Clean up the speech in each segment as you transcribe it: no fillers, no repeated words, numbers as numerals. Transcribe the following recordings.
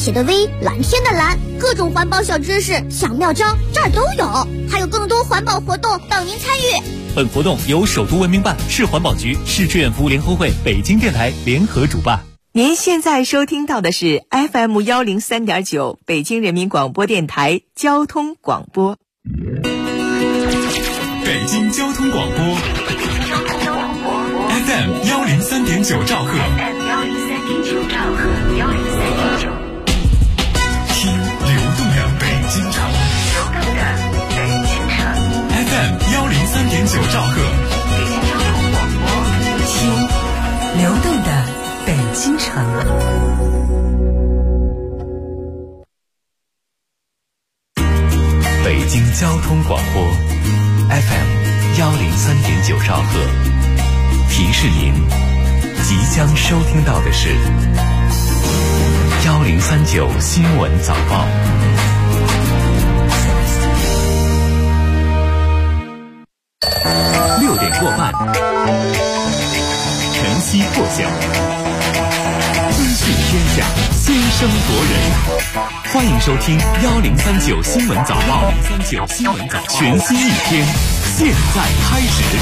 写的 V， 蓝天的蓝，各种环保小知识、小妙招这儿都有，还有更多环保活动等您参与。 本活动由首都文明办、市环保局、市志愿服务联合会、北京电台联合主办。 您现在收听到的是 FM 103.9北京人民广播电台交通广播。 北京交通广播 FM 103.9兆赫，听流动的北京城，FM 103.9兆赫， 北京交通广播，听流动的北京城。 北京交通广播 FM 103.9兆赫，提示您即将收听到的是1039新闻早报。6点过半，晨曦破晓，资讯天下，先声夺人。欢迎收听1039新闻早报，1039新闻早报，全新一天，现在开始。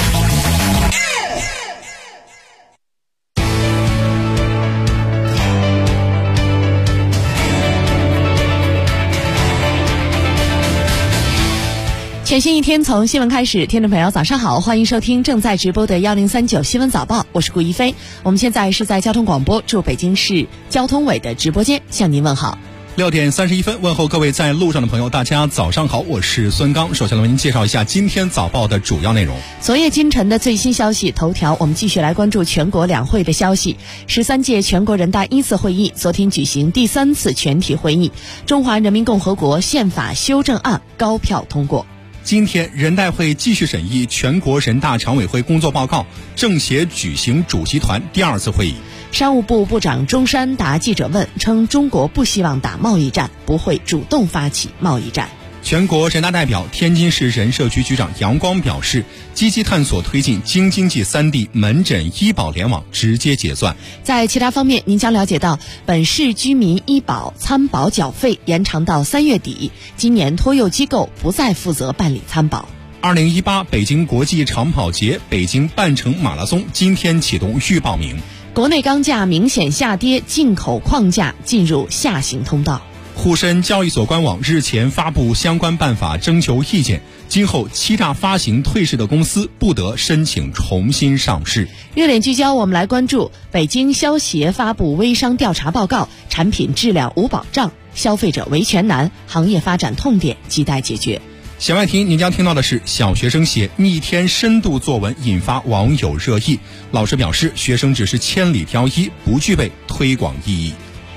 全新一天从新闻开始，听众朋友早上好，欢迎收听正在直播的1039新闻早报，我是顾一飞。我们现在是在交通广播驻北京市交通委的直播间向您问好。 6点31分，问候各位在路上的朋友，大家早上好，我是孙刚。首先来为您介绍一下今天早报的主要内容。 昨夜今晨的最新消息头条，我们继续来关注全国两会的消息。13届全国人大一次会议昨天举行第3次全体会议，中华人民共和国宪法修正案高票通过。 今天人代会继续审议全国人大常委会工作报告，政协举行主席团第2次会议。 商务部部长钟山答记者问称，中国不希望打贸易战，不会主动发起贸易战。 全国人大代表、天津市人社局局长杨光表示，积极探索推进京津冀3地门诊医保联网直接结算。 在其他方面，您将了解到，本市居民医保参保缴费延长到3月底，今年托幼机构不再负责办理参保。 2018北京国际长跑节、北京半程马拉松今天启动预报名。 国内钢价明显下跌，进口矿价进入下行通道。 沪深交易所官网日前发布相关办法征求意见，今后欺诈发行退市的公司不得申请重新上市。 热点聚焦，我们来关注北京消协发布微商调查报告，产品质量无保障，消费者维权难，行业发展痛点亟待解决。 小外题您将听到的是，小学生写逆天深度作文引发网友热议，老师表示学生只是千里挑一，不具备推广意义。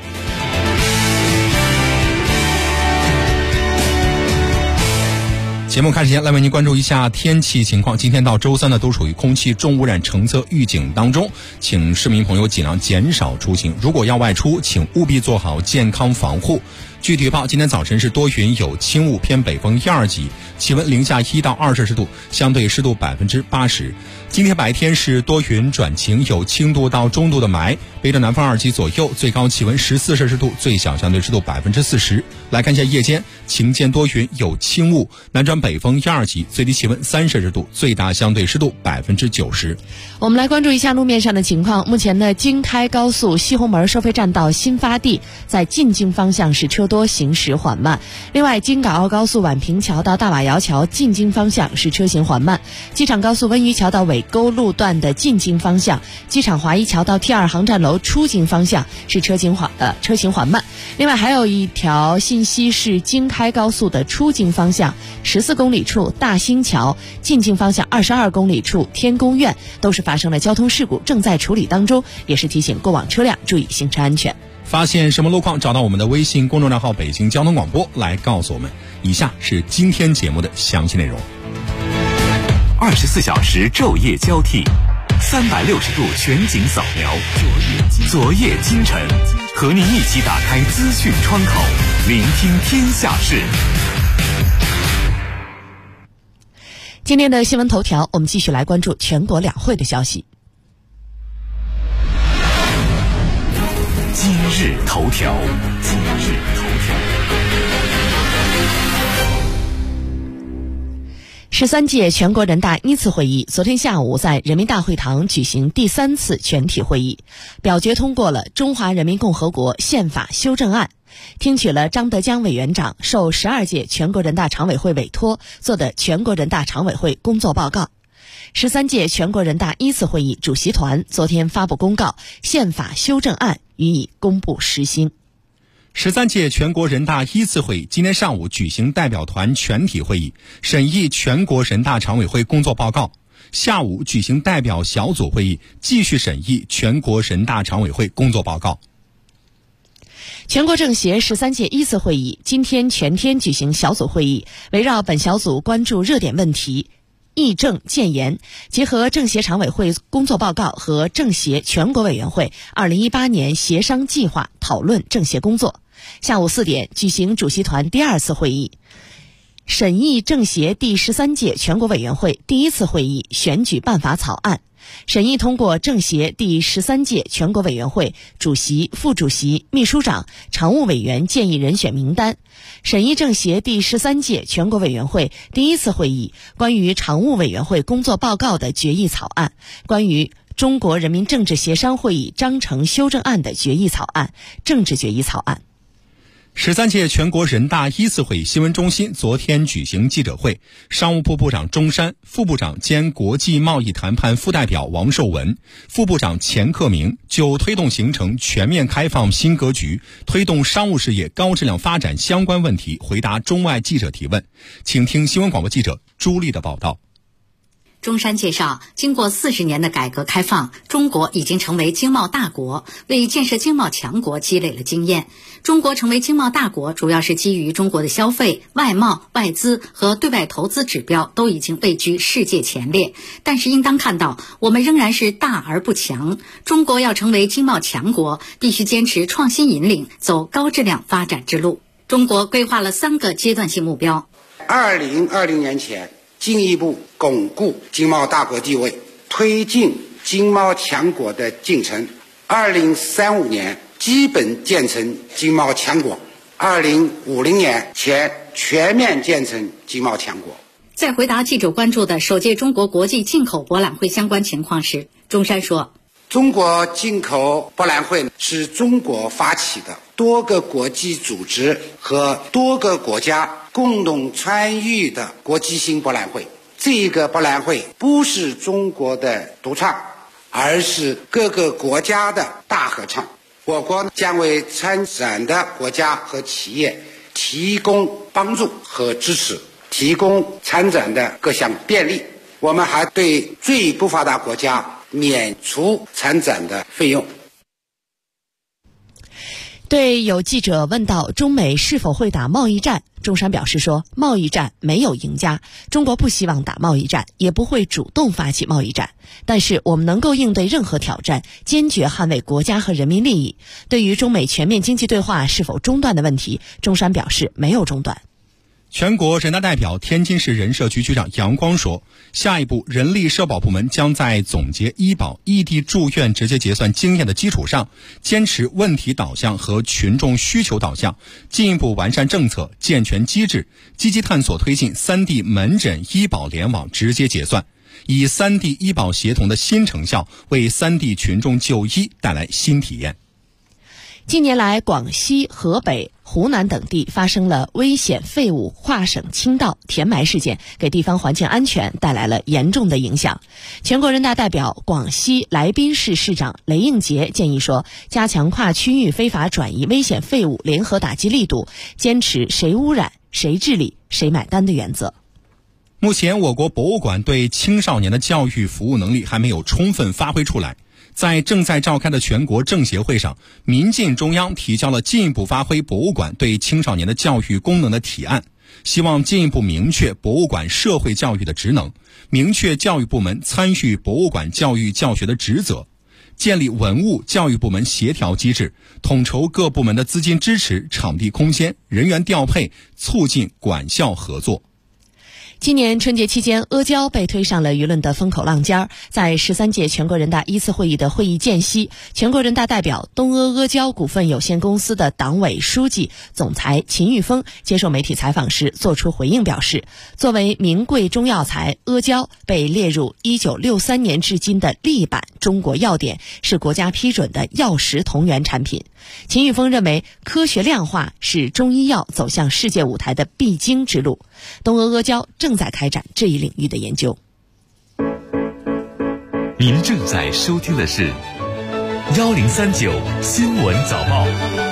节目开始前，来为您关注一下天气情况。今天到周三呢，都属于空气重污染橙色预警当中，请市民朋友尽量减少出行。如果要外出，请务必做好健康防护。具体预报，今天早晨是多云有轻雾，偏北风1、2级，气温零下1到2摄氏度，相对湿度80%。今天白天是多云转晴，有轻度到中度的霾，北转南风2级左右，最高气温14摄氏度，最小相对湿度40%。来看一下夜间，晴间多云有轻雾，南转北风1、2级，最低气温3摄氏度，最大相对湿度90%。 我们来关注一下路面上的情况。目前呢，京开高速西红门收费站到新发地，在进京方向是车多，行驶缓慢。另外，京港澳高速宛平桥到大马窑桥进京方向是车行缓慢。机场高速温榆桥到尾沟路段的进京方向，机场华一桥到 T2 航站楼出京方向是车行缓慢。另外还有一条信息是京开高速的出京方向14公里处大兴桥，进京方向22公里处天宫苑都是发生了交通事故，正在处理当中，也是提醒过往车辆注意行车安全。 发现什么路况，找到我们的微信公众账号北京交通广播来告诉我们。以下是今天节目的详细内容。 24小时昼夜交替，360度全景扫描，昨夜今晨，和您一起打开资讯窗口，聆听天下事。 今天的新闻头条，我们继续来关注全国两会的消息。 今日头条。 13届全国人大一次会议昨天下午在人民大会堂举行第3次全体会议，表决通过了《中华人民共和国宪法修正案》，听取了张德江委员长受12届全国人大常委会委托做的全国人大常委会工作报告。13届全国人大一次会议主席团昨天发布公告，宪法修正案予以公布实行。 13届全国人大一次会议今天上午举行代表团全体会议，审议全国人大常委会工作报告。下午举行代表小组会议，继续审议全国人大常委会工作报告。 全国政协13届一次会议今天全天举行小组会议，围绕本小组关注热点问题，议政建言，结合政协常委会工作报告和政协全国委员会2018年协商计划讨论政协工作。下午4点举行主席团第2次会议，审议政协第13届全国委员会第1次会议选举办法草案，审议通过政协第13届全国委员会主席、副主席、秘书长、常务委员建议人选名单，审议政协第13届全国委员会第1次会议关于常务委员会工作报告的决议草案，关于中国人民政治协商会议章程修正案的决议草案、政治决议草案。 13届全国人大一次会议新闻中心昨天举行记者会，商务部部长钟山、副部长兼国际贸易谈判副代表王受文、副部长钱克明就推动形成全面开放新格局、推动商务事业高质量发展相关问题回答中外记者提问。请听新闻广播记者朱丽的报道。 钟山介绍，经过40年的改革开放，中国已经成为经贸大国，为建设经贸强国积累了经验。中国成为经贸大国，主要是基于中国的消费、外贸、外资和对外投资指标都已经位居世界前列。但是应当看到，我们仍然是大而不强。中国要成为经贸强国，必须坚持创新引领，走高质量发展之路。中国规划了3个阶段性目标。 2020年前，进一步巩固经贸大国地位，推进经贸强国的进程。2035年基本建成经贸强国，2050年前全面建成经贸强国。 在回答记者关注的首届中国国际进口博览会相关情况时，钟山说， 中国进口博览会是中国发起的多个国际组织和多个国家共同参与的国际性博览会。这个博览会不是中国的独唱，而是各个国家的大合唱。我国将为参展的国家和企业提供帮助和支持，提供参展的各项便利。我们还对最不发达国家免除参展的费用。 对有记者问到中美是否会打贸易战，钟山表示说，贸易战没有赢家，中国不希望打贸易战，也不会主动发起贸易战，但是我们能够应对任何挑战，坚决捍卫国家和人民利益。对于中美全面经济对话是否中断的问题，钟山表示没有中断。 全国人大代表天津市人社局局长杨光说，下一步人力社保部门将在总结医保异地住院直接结算经验的基础上，坚持问题导向和群众需求导向，进一步完善政策，健全机制，积极探索推进3地门诊医保联网直接结算，以3地医保协同的新成效，为3地群众就医带来新体验。 近年来，广西、河北、湖南等地发生了危险废物跨省倾倒、填埋事件，给地方环境安全带来了严重的影响。全国人大代表广西来宾市市长雷应杰建议说，加强跨区域非法转移危险废物联合打击力度，坚持谁污染、谁治理、谁买单的原则。 目前，我国博物馆对青少年的教育服务能力还没有充分发挥出来。在正在召开的全国政协会上，民进中央提交了进一步发挥博物馆对青少年的教育功能的提案，希望进一步明确博物馆社会教育的职能，明确教育部门参与博物馆教育教学的职责，建立文物教育部门协调机制，统筹各部门的资金支持、场地空间、人员调配，促进馆校合作。 今年春节期间，阿胶被推上了舆论的风口浪尖儿。在13届全国人大一次会议的会议间隙，全国人大代表东阿阿胶股份有限公司的党委书记、总裁秦玉峰接受媒体采访时作出回应，表示，作为名贵中药材，阿胶被列入1963年至今的例版中国药典，是国家批准的药食同源产品。秦玉峰认为，科学量化是中医药走向世界舞台的必经之路。东阿阿胶正在开展这一领域的研究。 您正在收听的是1039新闻早报。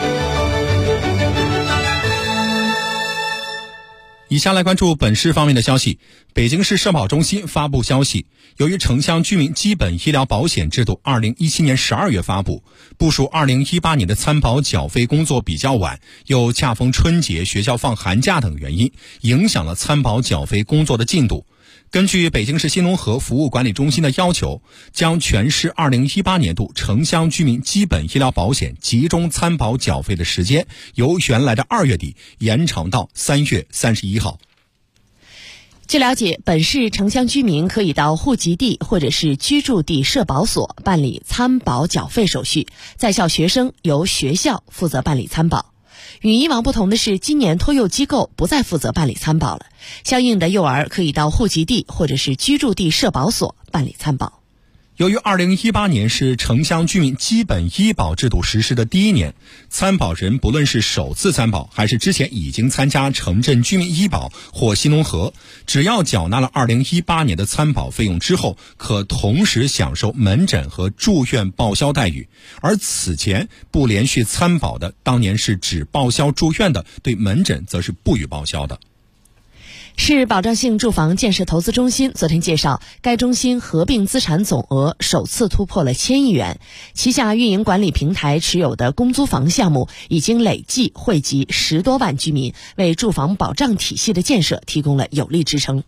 以下来关注本市方面的消息。北京市社保中心发布消息，由于城乡居民基本医疗保险制度2017年12月发布，部署2018年的参保缴费工作比较晚，又恰逢春节、学校放寒假等原因，影响了参保缴费工作的进度。根据北京市新农合服务管理中心的要求，将全市2018年度城乡居民基本医疗保险集中参保缴费的时间，由原来的2月底延长到3月31号。 据了解，本市城乡居民可以到户籍地或者是居住地社保所办理参保缴费手续，在校学生由学校负责办理参保。与以往不同的是，今年托幼机构不再负责办理参保了，相应的幼儿可以到户籍地或者是居住地社保所办理参保。 由于2018年是城乡居民基本医保制度实施的第一年，参保人不论是首次参保还是之前已经参加城镇居民医保或新农合，只要缴纳了2018年的参保费用之后，可同时享受门诊和住院报销待遇。而此前不连续参保的，当年是只报销住院的，对门诊则是不予报销的。 市保障性住房建设投资中心昨天介绍，该中心合并资产总额首次突破了1000亿元，旗下运营管理平台持有的公租房项目已经累计惠及10多万居民，为住房保障体系的建设提供了有力支撑。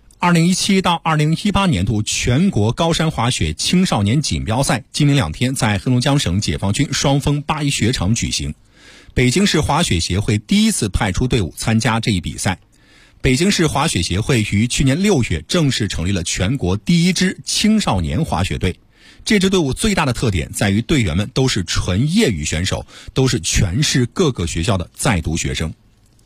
2017到2018年度全国高山滑雪青少年锦标赛今明2天在黑龙江省解放军双峰8一雪场举行，北京市滑雪协会第一次派出队伍参加这一比赛。北京市滑雪协会于去年6月正式成立了全国第一支青少年滑雪队。这支队伍最大的特点在于队员们都是纯业余选手，都是全市各个学校的在读学生。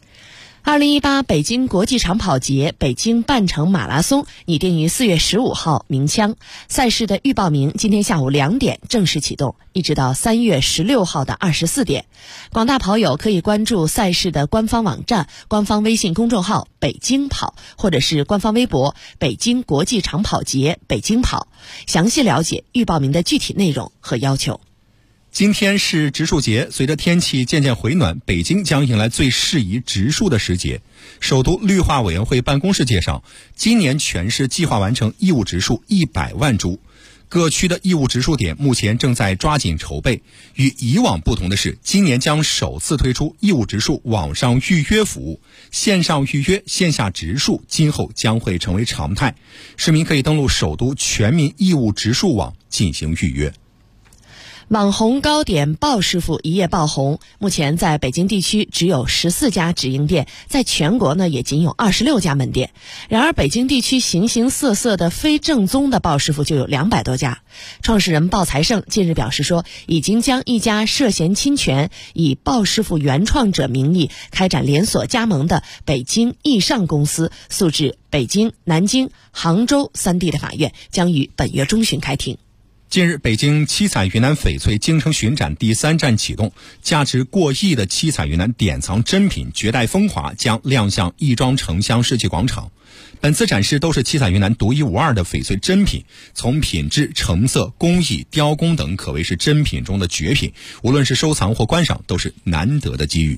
2018北京国际长跑节北京半程马拉松拟定于4月15号鸣枪，赛事的预报名今天下午2点正式启动，一直到3月16号的24点。广大跑友可以关注赛事的官方网站、官方微信公众号北京跑，或者是官方微博北京国际长跑节北京跑，详细了解预报名的具体内容和要求。 今天是植树节，随着天气渐渐回暖，北京将迎来最适宜植树的时节。首都绿化委员会办公室介绍，今年全市计划完成义务植树100万株，各区的义务植树点目前正在抓紧筹备。与以往不同的是，今年将首次推出义务植树网上预约服务，线上预约、线下植树今后将会成为常态，市民可以登录首都全民义务植树网进行预约。 网红糕点鲍师傅一夜爆红，目前在北京地区只有14家直营店，在全国呢也仅有26家门店。然而北京地区形形色色的非正宗的鲍师傅就有200多家。创始人鲍才胜近日表示说，已经将一家涉嫌侵权以鲍师傅原创者名义开展连锁加盟的北京易尚公司诉至北京、南京、杭州3地的法院，将于本月中旬开庭。 近日，北京七彩云南翡翠京城巡展第3站启动，价值过亿的七彩云南典藏珍品绝代风华将亮相亦庄城乡世纪广场。本次展示都是七彩云南独一无二的翡翠珍品，从品质、成色、工艺、雕工等可谓是珍品中的绝品，无论是收藏或观赏都是难得的机遇。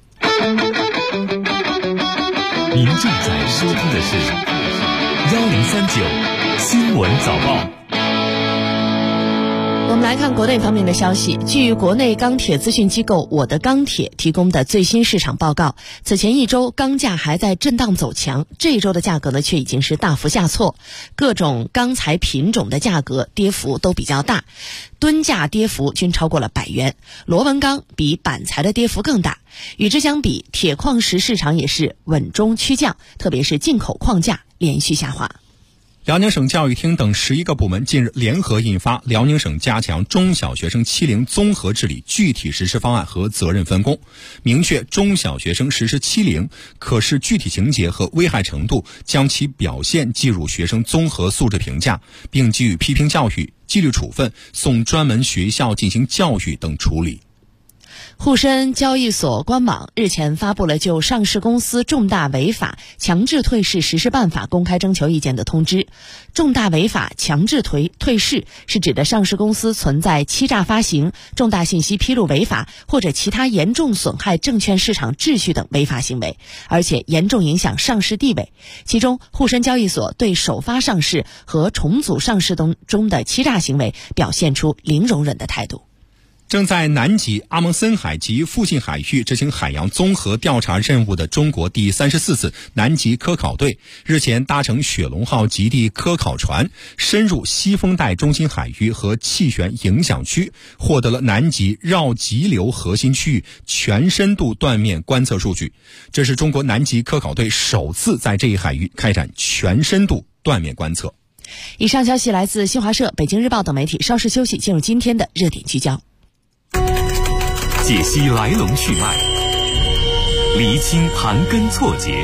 您正在收听的是1039新闻早报。 我们们来看国内方面的消息。据国内钢铁资讯机构我的钢铁提供的最新市场报告，此前一周钢价还在震荡走强，这一周的价格呢却已经是大幅下挫，各种钢材品种的价格跌幅都比较大，吨价跌幅均超过了100元，螺纹钢比板材的跌幅更大。与之相比，铁矿石市场也是稳中趋降，特别是进口矿价连续下滑。 辽宁省教育厅等11个部门近日联合印发《辽宁省加强中小学生欺凌综合治理具体实施方案和责任分工》，明确中小学生实施欺凌可视具体情节和危害程度，将其表现计入学生综合素质评价，并给予批评教育、纪律处分、送专门学校进行教育等处理。 沪深交易所官网日前发布了就上市公司重大违法强制退市实施办法公开征求意见的通知。重大违法强制退市是指的上市公司存在欺诈发行、重大信息披露违法或者其他严重损害证券市场秩序等违法行为，而且严重影响上市地位。其中，沪深交易所对首发上市和重组上市中的欺诈行为表现出零容忍的态度。 正在南极、阿蒙森海及附近海域执行海洋综合调查任务的中国第34次南极科考队日前搭乘雪龙号极地科考船深入西风带中心海域和气旋影响区，获得了南极绕极流核心区域全深度断面观测数据。这是中国南极科考队首次在这一海域开展全深度断面观测。 以上消息来自新华社、北京日报等媒体。稍事休息，进入今天的热点聚焦。 解析来龙去脉，厘清盘根错节，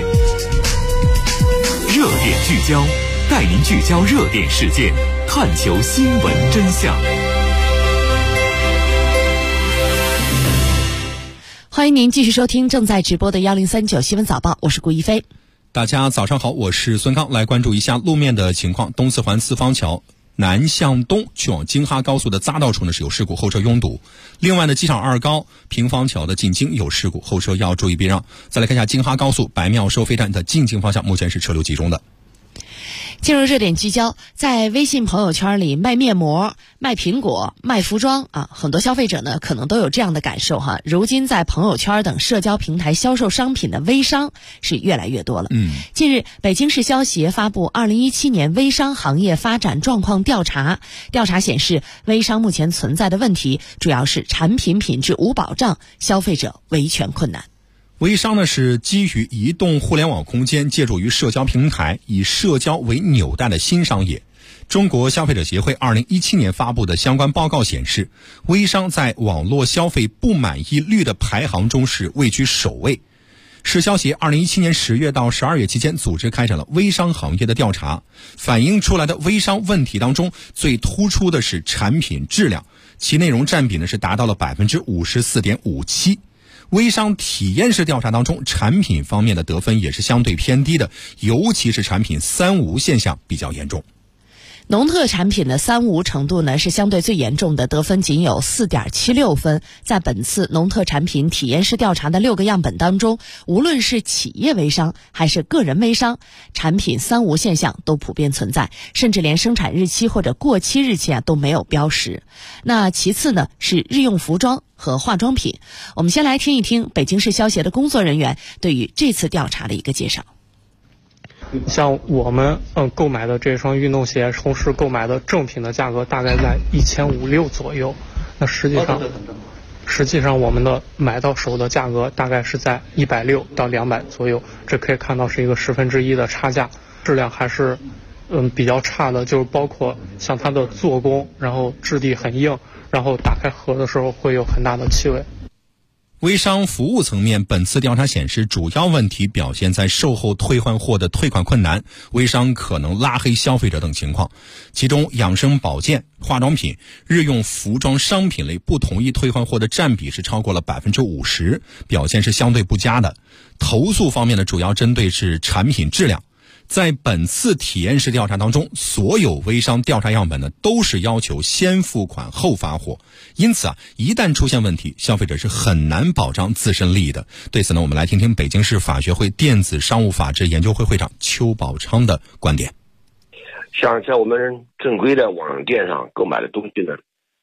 热点聚焦，带您聚焦热点事件，探求新闻真相。 欢迎您继续收听正在直播的1039新闻早报，我是顾一飞。 大家早上好，我是孙康，来关注一下路面的情况。东四环四方桥南向东去往京哈高速的匝道处呢是有事故，后车拥堵。另外呢，机场2高平方桥的进京有事故，后车要注意避让。再来看一下京哈高速白庙收费站的进京方向，目前是车流集中的。 进入热点聚焦，在微信朋友圈里卖面膜、卖苹果、卖服装啊，很多消费者呢可能都有这样的感受哈。如今在朋友圈等社交平台销售商品的微商是越来越多了。近日，北京市消协发布2017年微商行业发展状况调查，调查显示，微商目前存在的问题主要是产品品质无保障，消费者维权困难。 微商呢是基于移动互联网空间，借助于社交平台，以社交为纽带的新商业。中国消费者协会2017年发布的相关报告显示，微商在网络消费不满意率的排行中是位居首位。市消协2017年10月到12月期间组织开展了微商行业的调查，反映出来的微商问题当中，最突出的是产品质量，其内容占比呢是达到了 54.57%。微商体验式调查当中，产品方面的得分也是相对偏低的，尤其是产品3无现象比较严重。 农特产品的3无程度呢是相对最严重的，得分仅有 4.76 分。在本次农特产品体验式调查的6个样本当中，无论是企业微商还是个人微商，产品3无现象都普遍存在，甚至连生产日期或者过期日期都没有标识。那其次呢是日用服装和化妆品。我们先来听一听北京市消协的工作人员对于这次调查的一个介绍。 像我们购买的这双运动鞋，同时购买的正品的价格大概在1500-1600左右。那实际上我们的买到手的价格大概是在160到200左右，这可以看到是一个1/10的差价，质量还是比较差的，就是包括像它的做工，然后质地很硬，然后打开盒的时候会有很大的气味。 微商服务层面，本次调查显示，主要问题表现在售后退换货的退款困难，微商可能拉黑消费者等情况。其中，养生保健、化妆品、日用服装商品类不同意退换货的占比是超过了 50%， 表现是相对不佳的。投诉方面呢，主要针对是产品质量。在本次体验式调查当中，所有微商调查样本呢都是要求先付款后发货，因此一旦出现问题，消费者是很难保障自身利益的。对此呢，我们来听听北京市法学会电子商务法治研究会会长邱宝昌的观点。 像我们正规的网店上购买的东西呢，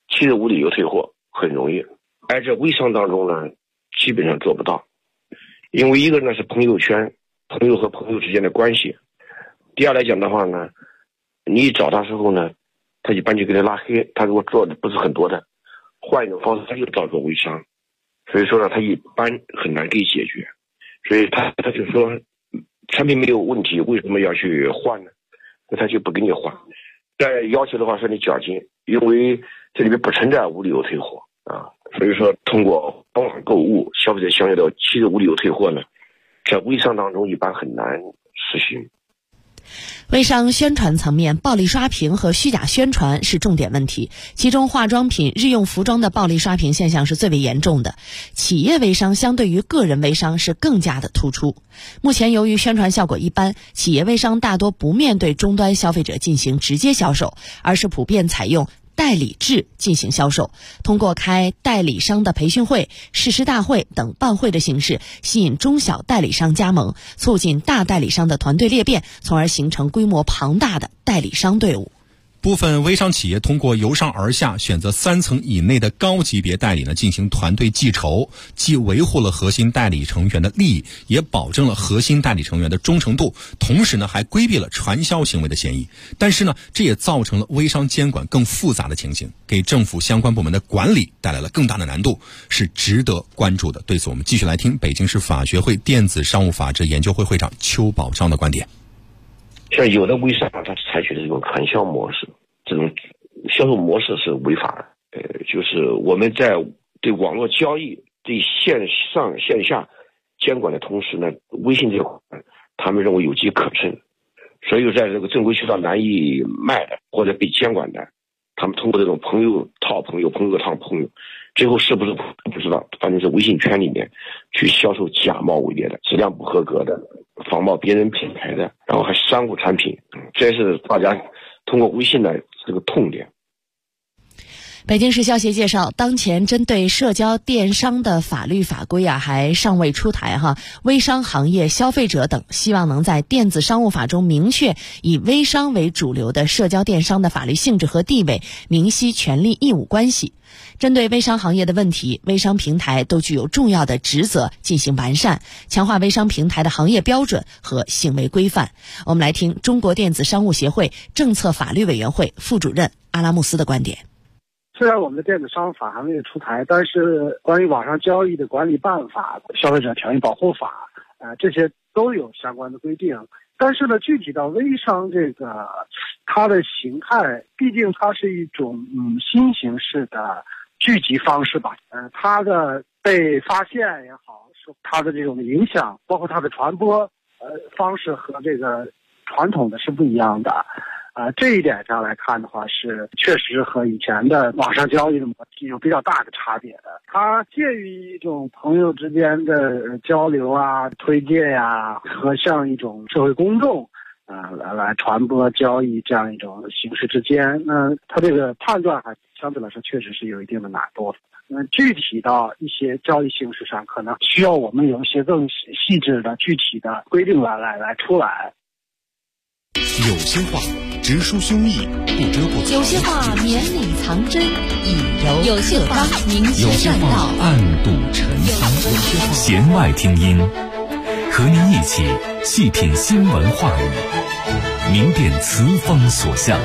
7日无理由退货很容易，而在微商当中呢，基本上做不到，因为一个呢是朋友圈，朋友和朋友之间的关系。第二来讲的话呢，你找他时候呢，他一般就给他拉黑，他给我做的不是很多的，换一种方式他又照做微商，所以说呢，他一般很难给解决，所以他就说产品没有问题，为什么要去换呢？那他就不给你换。再要求的话说你缴金，因为这里面不存在无理由退货啊，所以说通过官网购物，消费者享有的7日无理由退货呢，在微商当中一般很难实行。 微商宣传层面，暴力刷屏和虚假宣传是重点问题，其中化妆品、日用服装的暴力刷屏现象是最为严重的。企业微商相对于个人微商是更加的突出。目前由于宣传效果一般，企业微商大多不面对终端消费者进行直接销售，而是普遍采用代理制进行销售，通过开代理商的培训会、誓师大会等办会的形式，吸引中小代理商加盟，促进大代理商的团队裂变，从而形成规模庞大的代理商队伍。 部分微商企业通过由上而下选择3层以内的高级别代理呢，进行团队计酬，既维护了核心代理成员的利益，也保证了核心代理成员的忠诚度，同时呢还规避了传销行为的嫌疑。但是呢，这也造成了微商监管更复杂的情形，给政府相关部门的管理带来了更大的难度，是值得关注的。对此我们继续来听北京市法学会电子商务法治研究会会长邱宝章的观点。 像有的微商它采取的这种传销模式，这种销售模式是违法的。就是我们在对网络交易、对线上线下监管的同时呢，微信这块他们认为有机可乘，所以在这个正规渠道难以卖的或者被监管的，他们通过这种朋友套朋友、朋友套朋友，最后是不是不知道，反正是微信圈里面去销售假冒伪劣的、质量不合格的、仿冒别人品牌的，然后还商务产品，这是大家通过微信的这个痛点。 北京市消协介绍，当前针对社交电商的法律法规还尚未出台微商行业、消费者等希望能在电子商务法中明确以微商为主流的社交电商的法律性质和地位，明晰权利义务关系。针对微商行业的问题，微商平台都具有重要的职责进行完善，强化微商平台的行业标准和行为规范。我们来听中国电子商务协会政策法律委员会副主任阿拉穆斯的观点。 虽然我们的电子商务法还没有出台，但是关于网上交易的管理办法、消费者权益保护法这些都有相关的规定。但是呢，具体到微商这个它的形态，毕竟它是一种新形式的聚集方式吧。它的被发现也好，它的这种影响，包括它的传播方式和这个传统的是不一样的。这一点上来看的话，是确实和以前的网上交易的模式有比较大的差别的。它介于一种朋友之间的交流推荐和像一种社会公众来传播交易这样一种形式之间，那它这个判断还相对来说确实是有一定的难度的。具体到一些交易形式上，可能需要我们有一些更细致的具体的规定来出来。 有些话直抒胸臆，不遮不藏； 有些话绵里藏针，以柔有些话明有些确话暗度陈仓。弦外听音，和您一起细品新闻话语，明辨词风所向。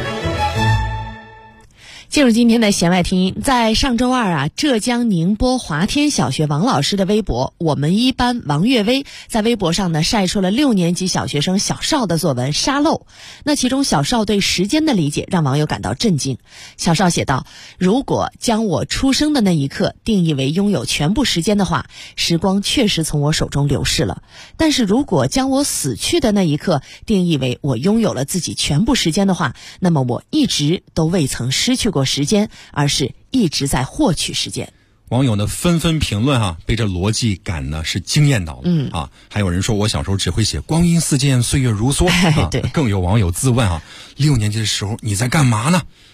进入今天的弦外听音，在上周二浙江宁波华天小学王老师的微博我们一班王岳威在微博上晒出了6年级小学生小邵的作文沙漏。那其中小邵对时间的理解让网友感到震惊。小邵写道，如果将我出生的那一刻定义为拥有全部时间的话，时光确实从我手中流逝了。但是如果将我死去的那一刻定义为我拥有了自己全部时间的话，那么我一直都未曾失去过时间，而是一直在获取时间。 网友呢纷纷评论被这逻辑感呢是惊艳到了还有人说我小时候只会写光阴似箭岁月如梭对。更有网友自问6年级的时候你在干嘛呢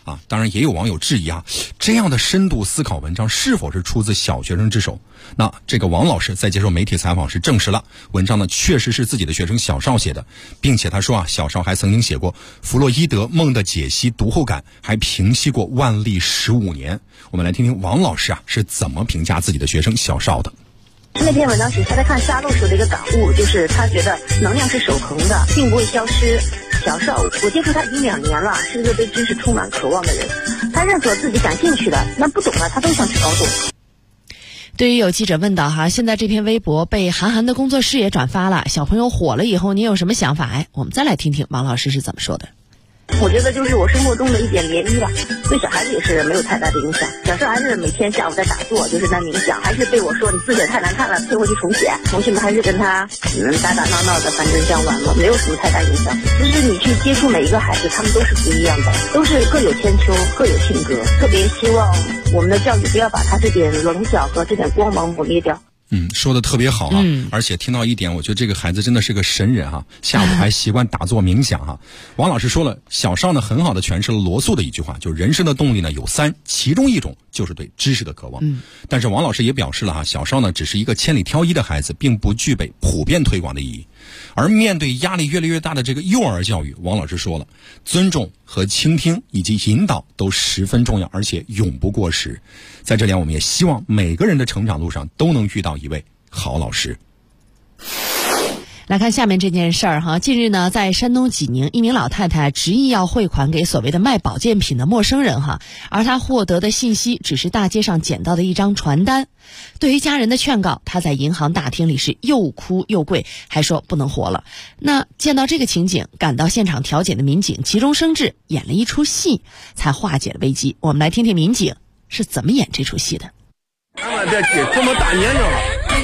啊，当然也有网友质疑啊，这样的深度思考文章是否是出自小学生之手？那这个王老师在接受媒体采访时证实了，文章呢确实是自己的学生小邵写的，并且他说啊，小邵还曾经写过弗洛伊德《梦的解析》读后感，还平息过万历15年。我们来听听王老师啊是怎么评价自己的学生小邵的。 那篇文章是他在看沙漏时的一个感悟，就是他觉得能量是守恒的，并不会消失。小邵，我接触他已经2年了，是一个对知识充满渴望的人。他认可自己感兴趣的，那不懂的他都想去搞懂。 对于有记者问到哈，现在这篇微博被韩寒的工作室也转发了，小朋友火了以后，你有什么想法？哎，我们再来听听王老师是怎么说的。 我觉得就是我生活中的一点涟漪吧，对小孩子也是没有太大的影响。小时候还是每天下午在打坐，就是在冥想，还是被我说你字写太难看了，退回去重写。同学们还是跟他打打闹闹的，反正这样玩了，没有什么太大影响。其实你去接触每一个孩子，他们都是不一样的，都是各有千秋，各有性格。特别希望我们的教育不要把他这点棱角和这点光芒抹灭掉。 说的特别好啊，而且听到一点，我觉得这个孩子真的是个神人哈，下午还习惯打坐冥想哈。王老师说了，小邵呢很好的诠释了罗素的一句话，就人生的动力呢有3，其中一种就是对知识的渴望。但是王老师也表示了哈，小邵呢只是一个千里挑一的孩子，并不具备普遍推广的意义。而面对压力越来越大的这个幼儿教育，王老师说了，尊重和倾听以及引导都十分重要，而且永不过时。在这里我们也希望每个人的成长路上都能遇到一位好老师。 来看下面这件事儿哈，近日呢，在山东济宁，一名老太太执意要汇款给所谓的卖保健品的陌生人哈，而她获得的信息只是大街上捡到的一张传单。对于家人的劝告，她在银行大厅里是又哭又跪，还说不能活了。那见到这个情景，赶到现场调解的民警急中生智，演了一出戏，才化解了危机。我们来听听民警是怎么演这出戏的。 千万别急，这么大年龄了。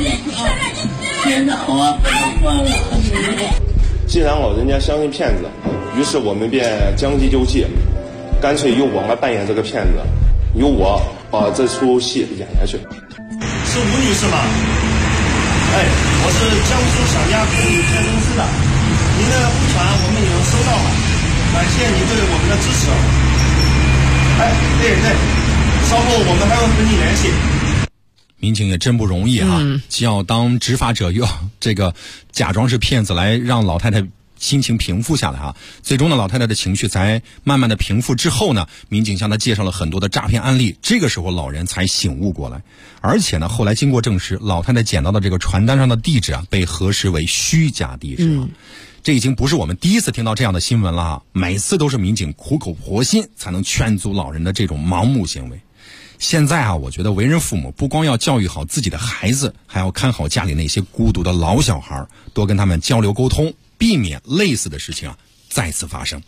既然老人家相信骗子，于是我们便将计就计，干脆由我来扮演这个骗子，由我把这出戏演下去。 是吴女士吗？哎，我是江苏小家服务有限公司的，您的汇款我们已经收到了，感谢您对我们的支持。哎，对，稍后我们还会和你联系。 民警也真不容易哈，既要当执法者，又要这个假装是骗子来让老太太心情平复下来啊。最终呢，老太太的情绪才慢慢的平复之后呢，民警向她介绍了很多的诈骗案例，这个时候老人才醒悟过来。而且呢，后来经过证实，老太太捡到的这个传单上的地址啊，被核实为虚假地址啊。这已经不是我们第一次听到这样的新闻了啊，每次都是民警苦口婆心才能劝阻老人的这种盲目行为。现在啊，我觉得为人父母不光要教育好自己的孩子，还要看好家里那些孤独的老小孩，多跟他们交流沟通，避免类似的事情啊再次发生。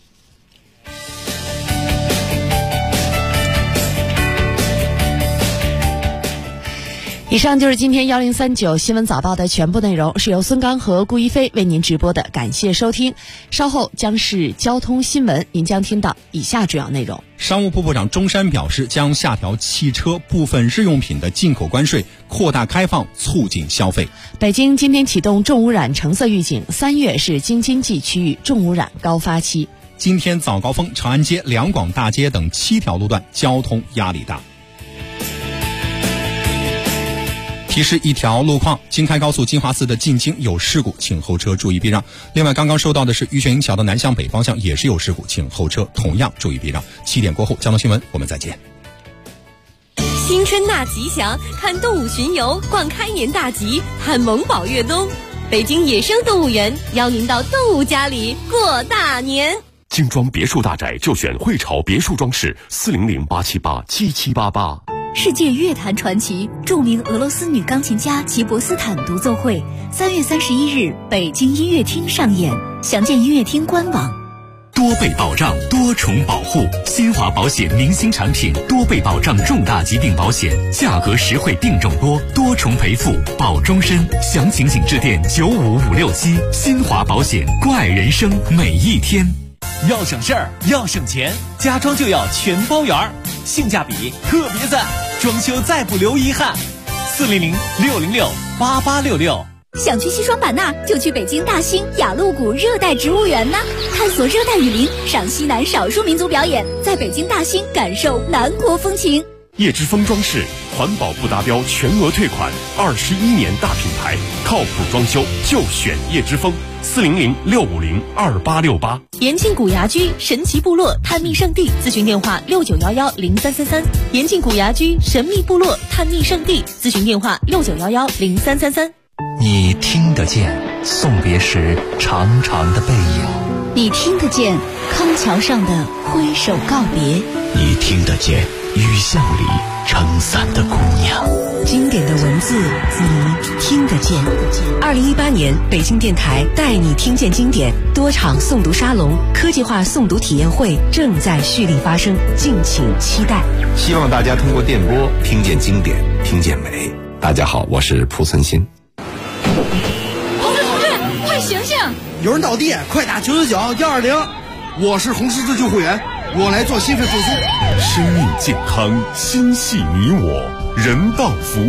以上就是今天1039新闻早报的全部内容，是由孙刚和顾一飞为您直播的，感谢收听。稍后将是交通新闻，您将听到以下主要内容。 商务部部长钟山表示，将下调汽车部分日用品的进口关税，扩大开放，促进消费。 北京今天启动重污染橙色预警，3月是京津冀区域重污染高发期。 今天早高峰，长安街、两广大街等7条路段交通压力大。提示一条路况，京开高速金华寺的进京有事故，请后车注意避让。另外刚刚收到的是玉泉营桥的南向北方向也是有事故，请后车同样注意避让。7点过后交通新闻我们再见。 新春纳吉祥，看动物巡游，逛开年大吉，看萌宝越冬。北京野生动物园邀您到动物家里过大年。 精装别墅大宅就选汇潮别墅装饰，400-878-7788。 世界乐坛传奇、著名俄罗斯女钢琴家齐博斯坦独奏会3月31日北京音乐厅上演，详见音乐厅官网。 多倍保障，多重保护，新华保险明星产品，多倍保障重大疾病保险，价格实惠，病重多，多重赔付，保终身。详情请致电95567。新华保险，怪人生每一天。 要省事儿，要省钱，家装就要全包圆，性价比特别赞，装修再不留遗憾。400-606-8866。 想去西双版纳，就去北京大兴雅鹿谷热带植物园呢，探索热带雨林，赏西南少数民族表演，在北京大兴感受南国风情。 叶之峰装饰环保不达标全额退款，21年大品牌，靠谱装修就选叶之峰，400-650-2868。 延庆古牙居神奇部落探秘圣地，咨询电话6911-0333。延庆古牙居神秘部落探秘圣地，咨询电话6911-0333。 你听得见送别时长长的背影， 你听得见康桥上的挥手告别， 你听得见雨巷里撑伞的姑娘。 经典的文字你听得见。2018年北京电台带你听见经典多场诵读沙龙、科技化诵读体验会正在蓄力发生，敬请期待。 希望大家通过电波听见经典，听见美。大家好，我是濮存昕。 同志，快醒醒！ 有人倒地，快打999-120。我是红十字救护员，我来做心肺复苏。 生命健康，心系你我，人道服务。